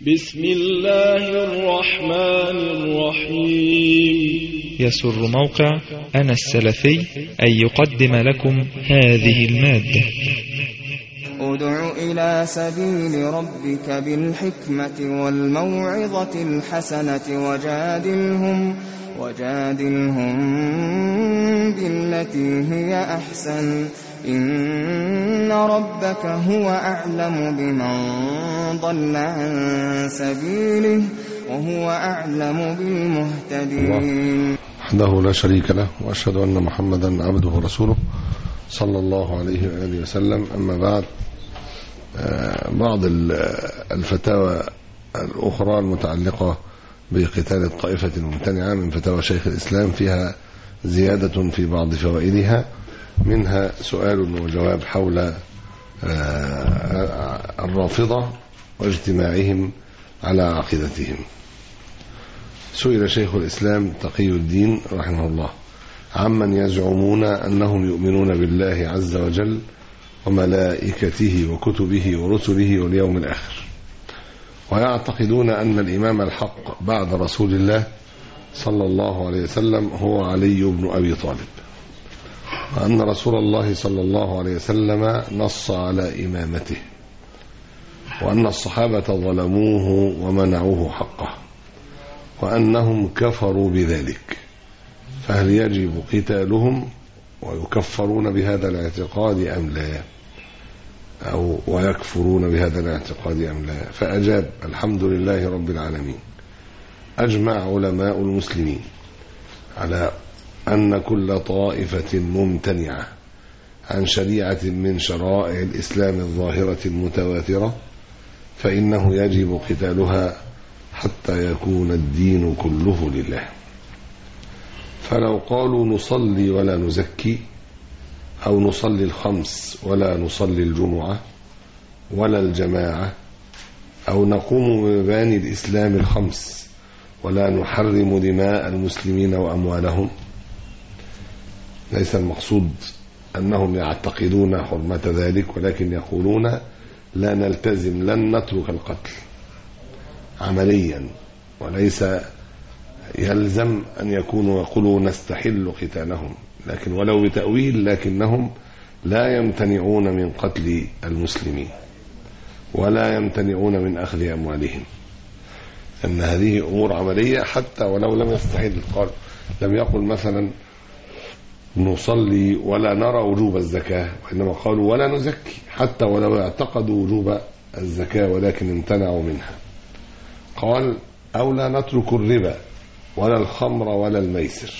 بسم الله الرحمن الرحيم. يسر موقع أنا السلفي أن يقدم لكم هذه المادة. ادع إلى سبيل ربك بالحكمة والموعظة الحسنة وجادلهم بالتي هي أحسن إن ربك هو أعلم بمن ضل عن سبيله وهو أعلم بالمهتدين. وحده لا شريك له، وأشهد أن محمدا عبده ورسوله صلى الله عليه وآله وسلم. أما بعد، بعض الفتاوى الأخرى المتعلقة بقتال الطائفة الممتنعة من فتاوى شيخ الإسلام فيها زيادة في بعض فوائدها، منها سؤال وجواب حول الرافضة واجتماعهم على عقيدتهم. سئل شيخ الإسلام تقي الدين رحمه الله عمن يزعمون أنهم يؤمنون بالله عز وجل وملائكته وكتبه ورسله واليوم الآخر، ويعتقدون أن الإمام الحق بعد رسول الله صلى الله عليه وسلم هو علي بن أبي طالب، وأن رسول الله صلى الله عليه وسلم نص على إمامته، وأن الصحابة ظلموه ومنعوه حقه، وأنهم كفروا بذلك، فهل يجب قتالهم ويكفرون بهذا الاعتقاد أم لا، أو ويكفرون بهذا الاعتقاد أم لا؟ فأجاب: الحمد لله رب العالمين، أجمع علماء المسلمين على أن كل طائفة ممتنعة عن شريعة من شرائع الإسلام الظاهرة المتواترة فإنه يجب قتالها حتى يكون الدين كله لله. فلو قالوا نصلي ولا نزكي، أو نصلي الخمس ولا نصلي الجمعة ولا الجماعة، أو نقوم بمباني الإسلام الخمس ولا نحرم دماء المسلمين وأموالهم، ليس المقصود أنهم يعتقدون حرمة ذلك، ولكن يقولون لا نلتزم، لن نترك القتل عمليا، وليس يلزم أن يكونوا يقولوا نستحل قتالهم، لكن ولو بتأويل، لكنهم لا يمتنعون من قتل المسلمين ولا يمتنعون من أخذ أموالهم، أن هذه أمور عملية حتى ولو لم يستحل. قال لم يقل مثلا نصلي ولا نرى وجوب الزكاة، وإنما قالوا ولا نزكي حتى ولو اعتقدوا وجوب الزكاة ولكن امتنعوا منها. قال أو لا نترك الربا ولا الخمر ولا الميسر،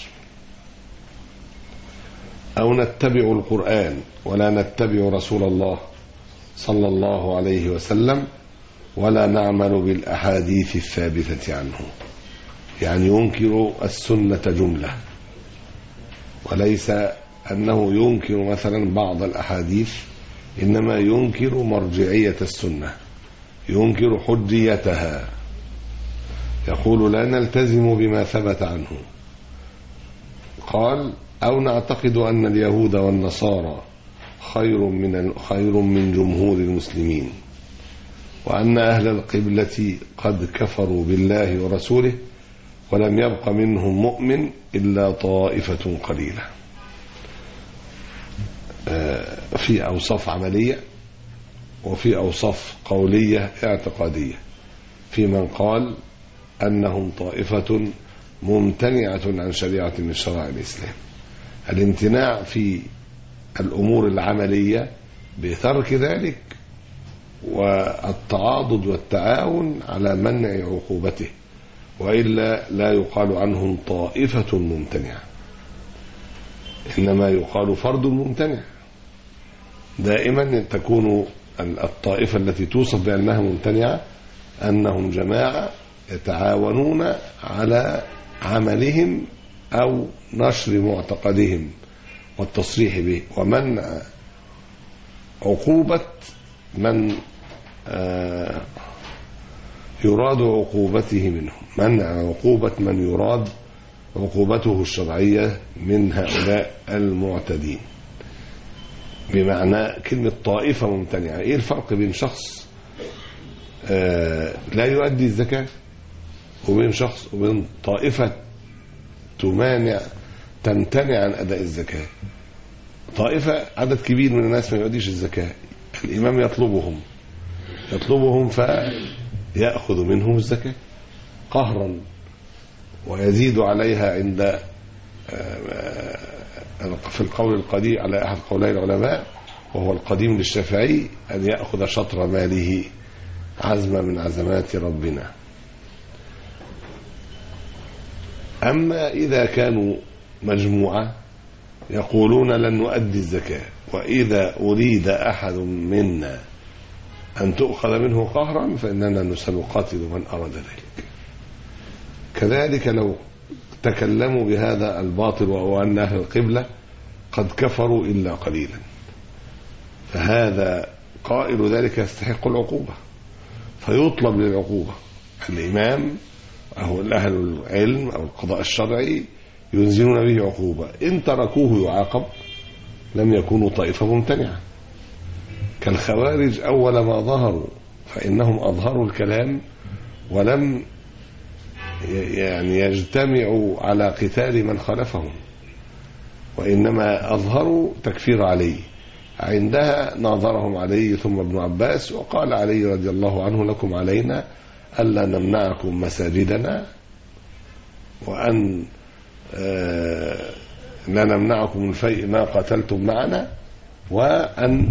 أو نتبع القرآن ولا نتبع رسول الله صلى الله عليه وسلم ولا نعمل بالأحاديث الثابتة عنه، يعني ينكر السنة جملة، وليس أنه ينكر مثلا بعض الأحاديث، إنما ينكر مرجعية السنة، ينكر حجيتها، يقول لا نلتزم بما ثبت عنه. قال أو نعتقد أن اليهود والنصارى خير من جمهور المسلمين، وأن أهل القبلة قد كفروا بالله ورسوله ولم يبق منهم مؤمن إلا طائفة قليلة. في أوصاف عملية وفي أوصاف قولية اعتقادية، في من قال أنهم طائفة ممتنعة عن شريعة من شرائع الإسلام. الامتناع في الأمور العملية بترك ذلك، والتعاضد والتعاون على منع عقوبته، وإلا لا يقال عنهم طائفة ممتنعة، إنما يقال فرد ممتنع. دائما تكون الطائفة التي توصف بأنها ممتنعة أنهم جماعة يتعاونون على عملهم أو نشر معتقدهم والتصريح به، ومنع عقوبة من يراد عقوبته منهم، منع عقوبة من يراد عقوبته الشرعية من هؤلاء المعتدين. بمعنى كلمة طائفة ممتنعة، ايه الفرق بين شخص لا يؤدي الزكاة، وبين شخص وبين طائفة تمتنع عن أداء الزكاة. طائفة عدد كبير من الناس ما يؤديش الزكاة، الإمام يطلبهم فيأخذ منهم الزكاة قهرا ويزيد عليها عند في القول القديم على أحد قولي العلماء وهو القديم للشافعي أن يأخذ شطر ماله عزمة من عزمات ربنا. أما إذا كانوا مجموعة يقولون لن نؤدي الزكاة، وإذا أريد أحد منا أن تؤخذ منه قهرا فإننا سنقاتل من أراد ذلك. كذلك لو تكلموا بهذا الباطل وهو أن أهل القبلة قد كفروا إلا قليلا، فهذا قائل ذلك يستحق العقوبة، فيطلب للعقوبة. الإمام أو أهل العلم أو القضاء الشرعي ينزلون به عقوبة، إن تركوه يعاقب، لم يكونوا طائفة ممتنعة كالخوارج أول ما ظهروا، فإنهم أظهروا الكلام ولم يعني يجتمعوا على قتال من خالفهم، وإنما أظهروا تكفير علي. عندها ناظرهم علي ثم ابن عباس وقال علي رضي الله عنه لكم علينا ألا نمنعكم مساجدنا وأن لا نمنعكم من فيء ما قتلتم معنا وأن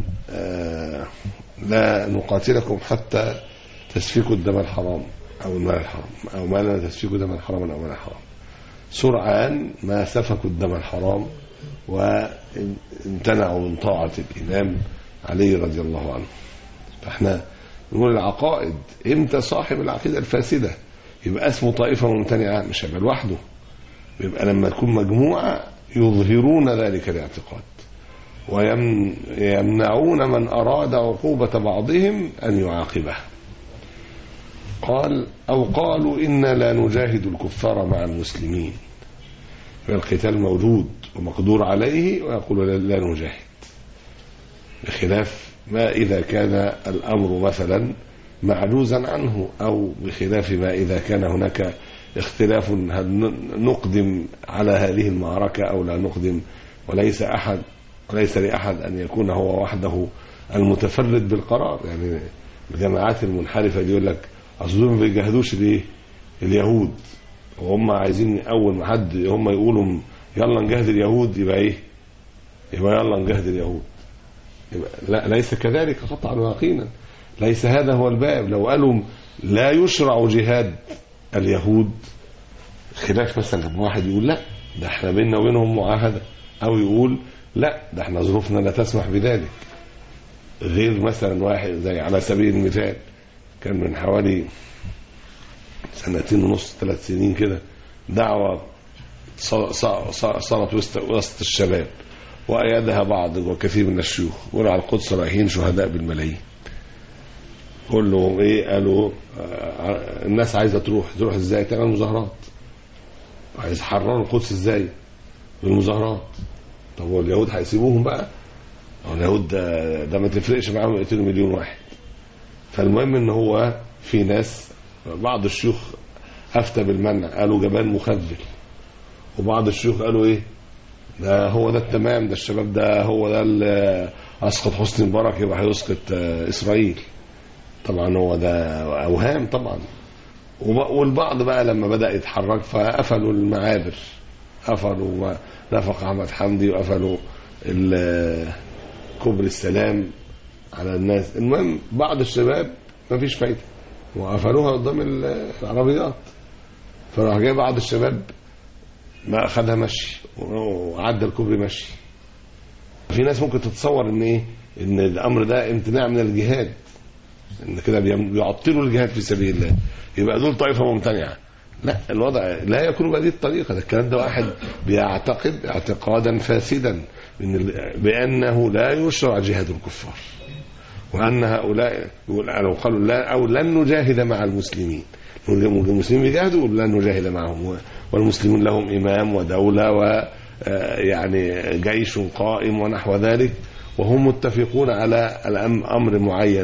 لا نقاتلكم حتى تسفكوا الدم الحرام أو المال الحرام أو ما لا تسفكوا دم الحرام أو مال الحرام. سرعان ما سفكوا الدم الحرام وامتنعوا من طاعة الإمام علي رضي الله عنه. فاحنا نقول العقائد امتى صاحب العقيدة الفاسدة يبقى اسمه طائفة ممتنعة، مش هيبقى لوحده، يبقى لما تكون مجموعة يظهرون ذلك الاعتقاد ويمنعون من أراد عقوبة بعضهم أن يعاقبه. قال أو قالوا إنا لا نجاهد الكفار مع المسلمين، القتال موجود ومقدور عليه ويقول لا نجاهد، بخلاف ما إذا كان الأمر مثلا معجوزا عنه، أو بخلاف ما إذا كان هناك اختلاف هل نقدم على هذه المعركة أو لا نقدم، وليس لأحد أن يكون هو وحده المتفرد بالقرار. يعني الجماعات المنحرفة دي يقول لك أصدهم ما بيجاهدوش ليه اليهود، وهم عايزين أول ما حد هم يقولوا يلا نجاهد اليهود يبقى إيه، يبقى يلا نجاهد اليهود. لا، ليس كذلك قطعا ويقينا، ليس هذا هو الباب. لو قالوا لا يشرع جهاد اليهود، خلاف مثلا واحد يقول لا ده احنا بيننا وبينهم معاهدة، او يقول لا ده احنا ظروفنا لا تسمح بذلك. غير مثلا واحد زي على سبيل المثال كان من حوالي 2.5 3 سنين كده دعوة صارت وسط الشباب وأيدها بعض وكثير من الشيوخ، قالوا على القدس رايحين شهداء بالملايين. كلهم ايه؟ قالوا الناس عايزة تروح ازاي؟ تعمل مظاهرات. عايز يحرروا القدس ازاي؟ بالمظاهرات. طب هو اليهود هيسيبوهم بقى؟ اليهود ده ما تفرقش معاهم يقتلوا 1,000,000 واحد. فالمهم ان هو في ناس، بعض الشيوخ افتى بالمنع، قالوا جبان مخذل، وبعض الشيوخ قالوا ايه ده هو ده التمام، ده الشباب ده هو ده اللي اسقط حسني مبارك يبقى هيسقط اسرائيل. طبعا هو ده اوهام طبعا. والبعض بقى لما بدأ يتحرك فقفلوا المعابر، قفلوا نفق احمد حمدي وقفلوا كوبري السلام على الناس. المهم بعض الشباب ما فيش فايده وقفلوها قدام العربيات، فراح جاي بعض الشباب ما اخذها مشي وعدى الكوبري مشي. في ناس ممكن تتصور ان ايه، ان الامر ده امتناع من الجهاد، ان كده بيعطلوا الجهاد في سبيل الله، يبقى دول طائفه ممتنعه. لا، الوضع لا يكون بهذه الطريقه. ده الكلام ده واحد بيعتقد اعتقادا فاسدا بانه لا يشرع جهاد الكفار، وان هؤلاء لو قالوا لا او لن نجاهد مع المسلمين، المسلمين يجاهدوا لن نجاهد معهم، والمسلمون لهم امام ودوله ويعني جيش قائم ونحو ذلك، وهم متفقون على امر معين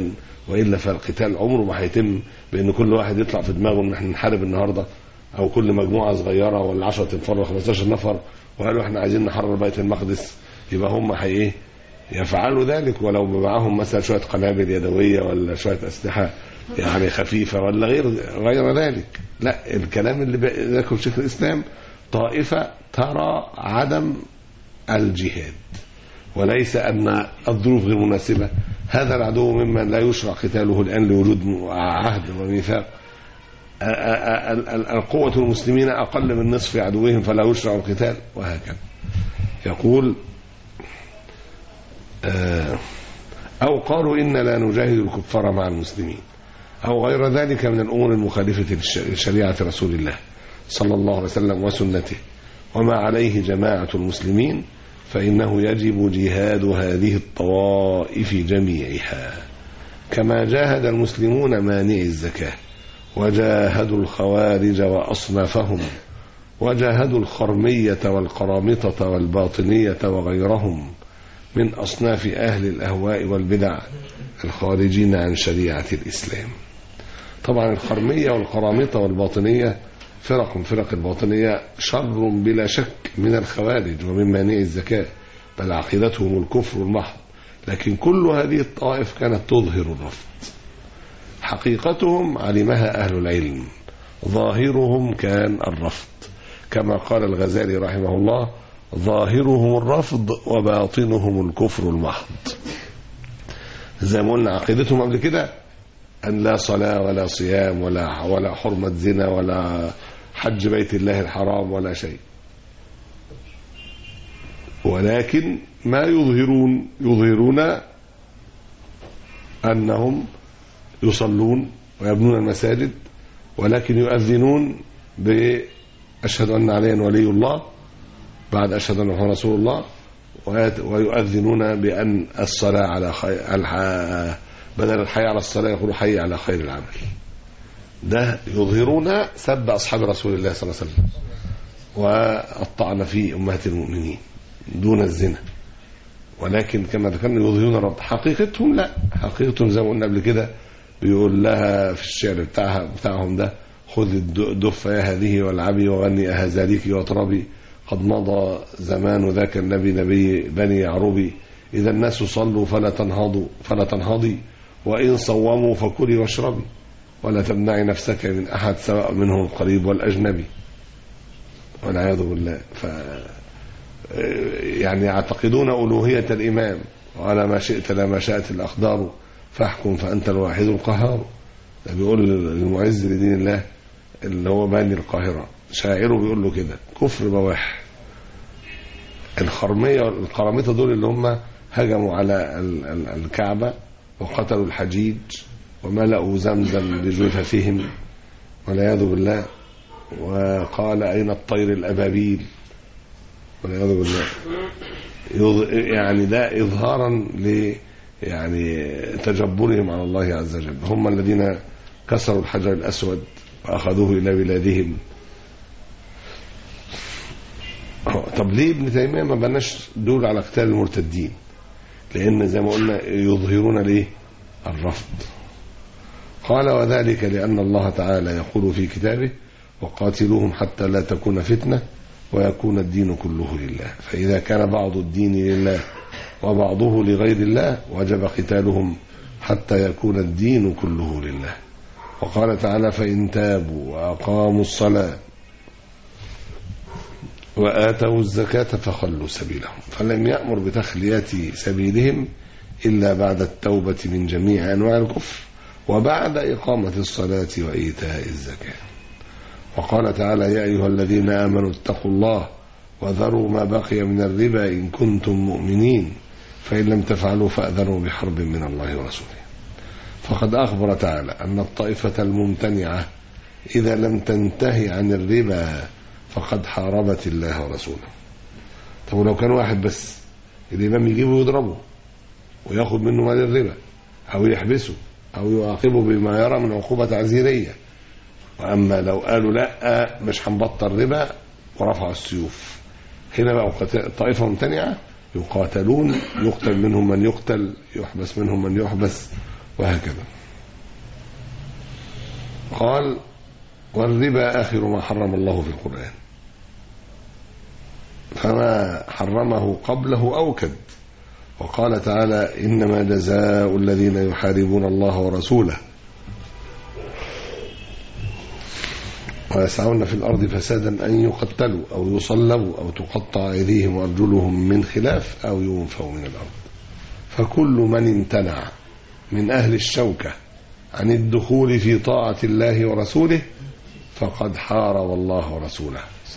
وإلا فالقتال عمره ما هيتم بأن كل واحد يطلع في دماغه ان احنا نحارب النهاردة، او كل مجموعة صغيرة ولا 10 تنفر و 15 نفر وقالوا احنا عايزين نحرر بيت المقدس يبقى هم يفعلوا ذلك، ولو معهم مثلا شوية قنابل يدوية ولا شوية أسلحة يعني خفيفة ولا غير ذلك. لا، الكلام اللي ذكره شيخ الإسلام طائفة ترى عدم الجهاد وليس أن الظروف غير مناسبة. هذا العدو ممن لا يشرع قتاله الآن لوجود عهد وميثاق. القوة المسلمين أقل من نصف عدوهم فلا يشرع القتال، وهكذا. يقول أو قالوا إن لا نجاهد الكفار مع المسلمين، أو غير ذلك من الأمور المخالفة لشريعة رسول الله صلى الله عليه وسلم وسنته وما عليه جماعة المسلمين، فإنه يجب جهاد هذه الطوائف جميعها، كما جاهد المسلمون مانع الزكاة، وجاهدوا الخوارج وأصنافهم، وجاهدوا الخرمية والقرامطة والباطنية وغيرهم من أصناف أهل الأهواء والبدع الخارجين عن شريعة الإسلام. طبعا الخرمية والقرامطة والباطنية فرق من فرق الباطنية، شر بلا شك من الخوارج ومن مانع الزكاة، بل عقيدتهم الكفر المحض. لكن كل هذه الطوائف كانت تظهر الرفض، حقيقتهم علمها أهل العلم، ظاهرهم كان الرفض، كما قال الغزالي رحمه الله: ظاهرهم الرفض وباطنهم الكفر المحض. زي ما قلنا عقيدتهم قبل كده أن لا صلاة ولا صيام ولا حرمة زنا ولا حج بيت الله الحرام ولا شيء، ولكن ما يظهرون أنهم يصلون ويبنون المساجد، ولكن يؤذنون بأشهد أن عليا ولي الله بعد أشهد أن محمد رسول الله، ويؤذنون بأن الصلاة على بدل الحي على الصلاة يقولوا حي على خير العمل. ده يظهرون سب أصحاب رسول الله صلى الله عليه وسلم والطعن في أمهات المؤمنين دون الزنا، ولكن كما ذكرنا يظهرون رب. حقيقتهم لا، حقيقتهم زي ما قلنا قبل كده بيقول لها في الشعر بتاعهم ده: خذ الدف يا هذه والعبي وغني أهزاليك واطربي، قد مضى زمان ذاك نبي بني يعربي، إذا الناس صلوا فلا تنهضي، وإن صوموا فكلي واشربي، ولا تمنعي نفسك من أحد سواء منهم القريب والأجنبي، والعياذ بالله. يعني يعتقدون ألوهية الإمام، وعلى ما شئت لا ما شاءت الأقدار، فاحكم فأنت الواحد القهار. ده بيقول المعز لدين الله اللي هو باني القاهرة، شاعره بيقول له كده: كفر بواح. الخرمية والقرامطة دول اللي هم هجموا على الكعبة وقتلوا الحجيج وملأوا زمزم بجثثهم والعياذ بالله، وقال: أين الطير الأبابيل والعياذ بالله. يعني ده إظهارا ل تجبرهم على الله عز وجل. هم الذين كسروا الحجر الأسود وأخذوه إلى بلادهم. طب ليه ابن تيمية ما بناش دول على قتال المرتدين؟ لأن زي ما قلنا يظهرون ليه الرفض. قال: وذلك لأن الله تعالى يقول في كتابه: وقاتلوهم حتى لا تكون فتنة ويكون الدين كله لله، فإذا كان بعض الدين لله وبعضه لغير الله وجب قتالهم حتى يكون الدين كله لله. وقال تعالى: فإن تابوا وأقاموا الصلاة وآتوا الزكاة فخلوا سبيلهم، فلم يأمر بتخلية سبيلهم إلا بعد التوبة من جميع أنواع الكفر وبعد إقامة الصلاة وإيتاء الزكاة. وقال تعالى: يا أيها الذين آمنوا اتقوا الله وذروا ما بقي من الربا إن كنتم مؤمنين، فإن لم تفعلوا فأذنوا بحرب من الله ورسوله. فقد أخبر تعالى أن الطائفة الممتنعة إذا لم تنتهي عن الربا فقد حاربت الله ورسوله. طب لو كان واحد بس الإمام يجيبه ويضربه ويأخذ منه مال الربا أو يحبسه أو يعاقبه بما يرى من عقوبة تعزيرية، وأما لو قالوا لا مش هنبطل ربا ورفعوا السيوف، هنا بقى طائفة ممتنعة يقاتلون، يقتل منهم من يقتل، يحبس منهم من يحبس، وهكذا. قال والربا آخر ما حرم الله في القرآن، فما حرمه قبله أوكد. وقال تعالى إنما جزاء الذين يحاربون الله ورسوله ويسعون في الأرض فسادا أن يقتلوا أو يصلبوا أو تقطع أيديهم وأرجلهم من خلاف أو ينفوا من الأرض. فكل من امتنع من أهل الشوكة عن الدخول في طاعة الله ورسوله فقد حارب الله ورسوله.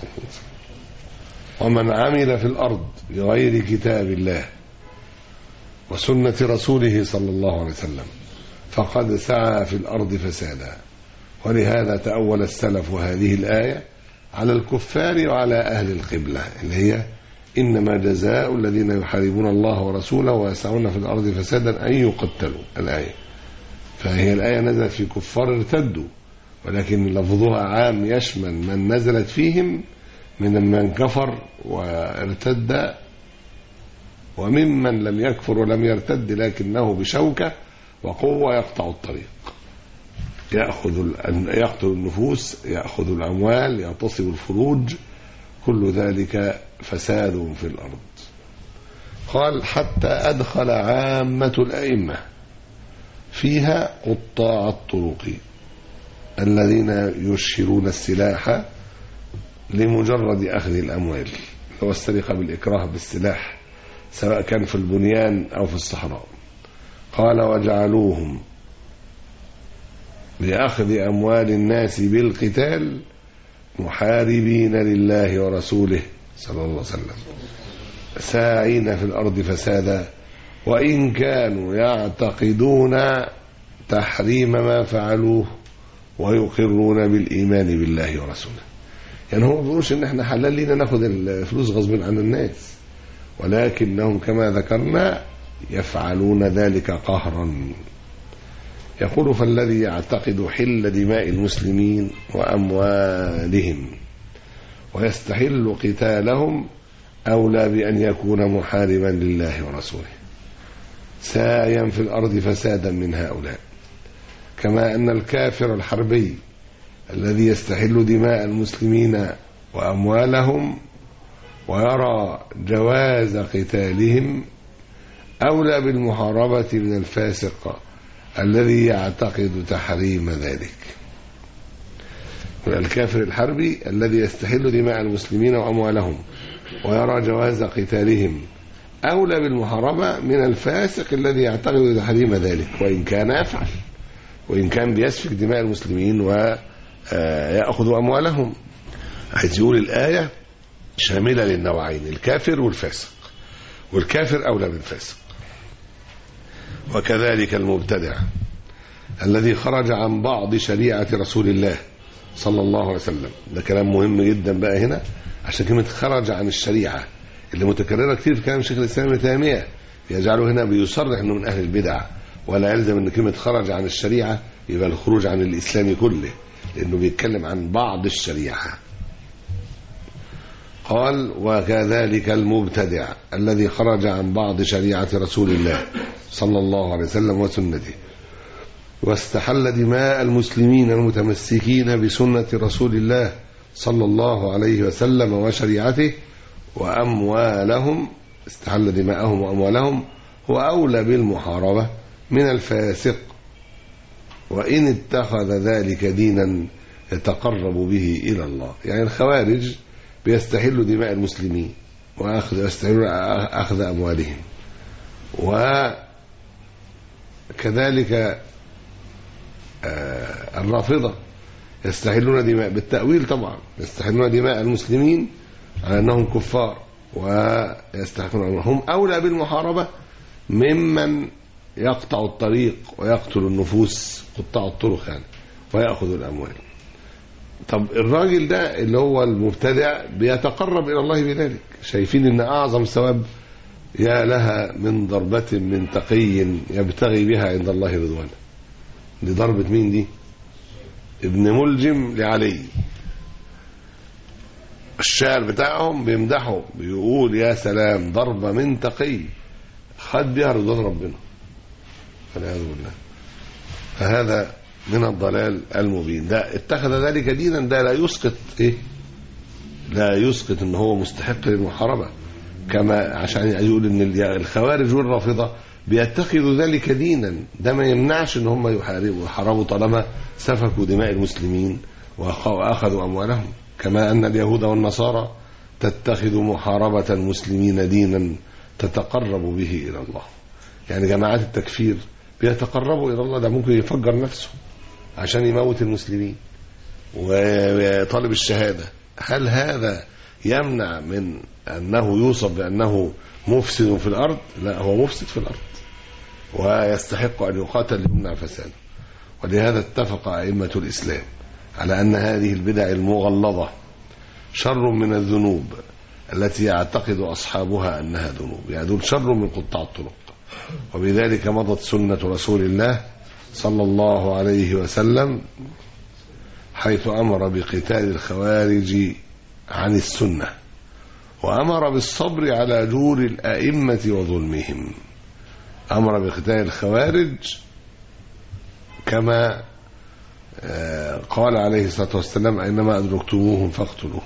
ومن عمل في الأرض بغير كتاب الله وسنة رسوله صلى الله عليه وسلم فقد سعى في الأرض فسادا. ولهذا تأول السلف هذه الآية على الكفار وعلى أهل القبلة اللي هي إنما جزاء الذين يحاربون الله ورسوله ويسعون في الأرض فسادا أن يقتلوا الآية. فهي الآية نزلت في كفار ارتدوا، ولكن لفظها عام يشمل من نزلت فيهم من كفر وارتد وممن لم يكفر ولم يرتد لكنه بشوكة وقوة يقطع الطريق، يقتل النفوس، يأخذ الأموال، يغتصب الفروج، كل ذلك فساد في الأرض. قال حتى أدخل عامة الأئمة فيها قطاع الطرق الذين يشهرون السلاح لمجرد أخذ الأموال، هو السرقة بالإكراه بالسلاح سواء كان في البنيان أو في الصحراء. قال وجعلوهم لأخذ أموال الناس بالقتال محاربين لله ورسوله صلى الله عليه وسلم ساعين في الأرض فسادا وإن كانوا يعتقدون تحريم ما فعلوه ويقرون بالإيمان بالله ورسوله. يعني هو بيقولش إن احنا حلال لينا ناخد الفلوس غصب عن الناس، ولكنهم كما ذكرنا يفعلون ذلك قهرا. يقول فالذي يعتقد حل دماء المسلمين وأموالهم ويستحل قتالهم أولى بأن يكون محاربا لله ورسوله ساعيا في الأرض فسادا من هؤلاء، كما أن الكافر الحربي الذي يستحل دماء المسلمين وأموالهم ويرى جواز قتالهم أولى بالمحاربة من الفاسق الذي يعتقد تحريم ذلك. الكافر الحربي الذي يستحل دماء المسلمين وأموالهم ويرى جواز قتالهم أولى بالمحاربة من الفاسق الذي يعتقد تحريم ذلك، وإن كان يفعل، وإن كان بيسفك دماء المسلمين ويأخذ أموالهم. حيث يقول الآية شاملة للنوعين، الكافر والفاسق، والكافر أولى بالفاسق. وكذلك المبتدع الذي خرج عن بعض شريعة رسول الله صلى الله عليه وسلم. ده كلام مهم جدا بقى هنا، عشان كلمة خرج عن الشريعة اللي متكررة كتير في كلام شيخ الإسلام ابن تيمية يجعله هنا بيصرح انه من أهل البدع، ولا يلزم ان كلمة خرج عن الشريعة يبقى الخروج عن الإسلام كله، لأنه بيتكلم عن بعض الشريعة. قال وكذلك المبتدع الذي خرج عن بعض شريعة رسول الله صلى الله عليه وسلم وسنته واستحل دماء المسلمين المتمسكين بسنة رسول الله صلى الله عليه وسلم وشريعته وأموالهم، استحل دماءهم وأموالهم، هو أولى بالمحاربة من الفاسق وإن اتخذ ذلك دينا يتقرب به إلى الله. يعني الخوارج بيستحلوا دماء المسلمين ويستحلون أخذ أموالهم، وكذلك الرافضة يستحلون دماء بالتأويل طبعا، يستحلون دماء المسلمين على أنهم كفار ويستحقون أموالهم، هم أولى بالمحاربة ممن يقطع الطريق ويقتل النفوس، قطاع الطرق يعني، ويأخذ الأموال. طب الراجل ده اللي هو المبتدع بيتقرب إلى الله بذلك، شايفين إن أعظم ثواب يا لها من ضربة من تقي يبتغي بها عند الله رضوانه. دي ضربة مين دي؟ ابن ملجم لعلي، الشاعر بتاعهم بيمدحه بيقول يا سلام ضربة من تقي خد بها رضوان ربنا، فالعياذ بالله. فهذا من الضلال المبين. ده اتخذ ذلك دينا، ده لا يسقط لا يسقط ان هو مستحق للمحاربة، كما عشان يقول ان الخوارج والرافضة بيتخذوا ذلك دينا، ده ما يمنعش ان هم يحاربوا طالما سفكوا دماء المسلمين واخذوا اموالهم، كما ان اليهود والنصارى تتخذ محاربة المسلمين دينا تتقرب به الى الله. يعني جماعات التكفير بيتقربوا الى الله، ده ممكن يفجر نفسه عشان يموت المسلمين. وطالب الشهادة، هل هذا يمنع من انه يوصف بانه مفسد في الارض؟ لا، هو مفسد في الارض ويستحق ان يقاتل ليمنع فساده. ولهذا اتفق ائمة الاسلام على ان هذه البدع المغلظة شر من الذنوب التي يعتقد اصحابها انها ذنوب، يعني دول شر من قطاع الطرق. وبذلك مضت سنة رسول الله صلى الله عليه وسلم حيث أمر بقتال الخوارج عن السنة، وأمر بالصبر على جور الأئمة وظلمهم. أمر بقتال الخوارج كما قال عليه الصلاة والسلام: أينما أدركتموهم فاقتلوه.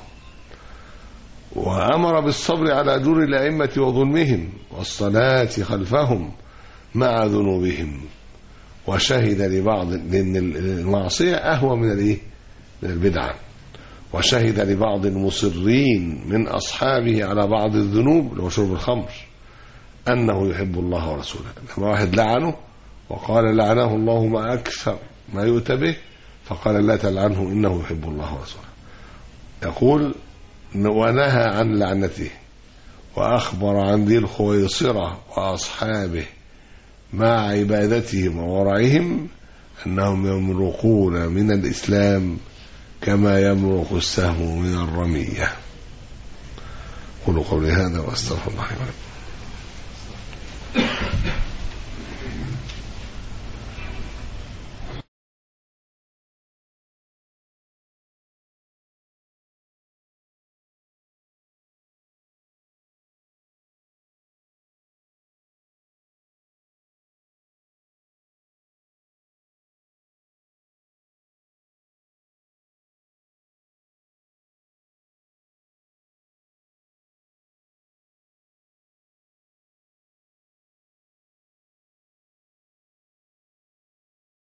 وأمر بالصبر على جور الأئمة وظلمهم والصلاة خلفهم مع ذنوبهم. وشهد لبعض، لأن المعصية أهوى من البدعة، وشهد لبعض المصرين من أصحابه على بعض الذنوب لو شرب الخمر أنه يحب الله ورسوله. لما واحد لعنه وقال لعنه الله ما أكثر ما يؤتى به، فقال لا تلعنه إنه يحب الله ورسوله. يقول: ونهى عن لعنته، وأخبر عن ذي الخويصرة وأصحابه مع عبادتهم وورعهم أنهم يمرقون من الإسلام كما يمرق السهم من الرمية. قولوا قولي هذا وأستغفر الله لي ولكم.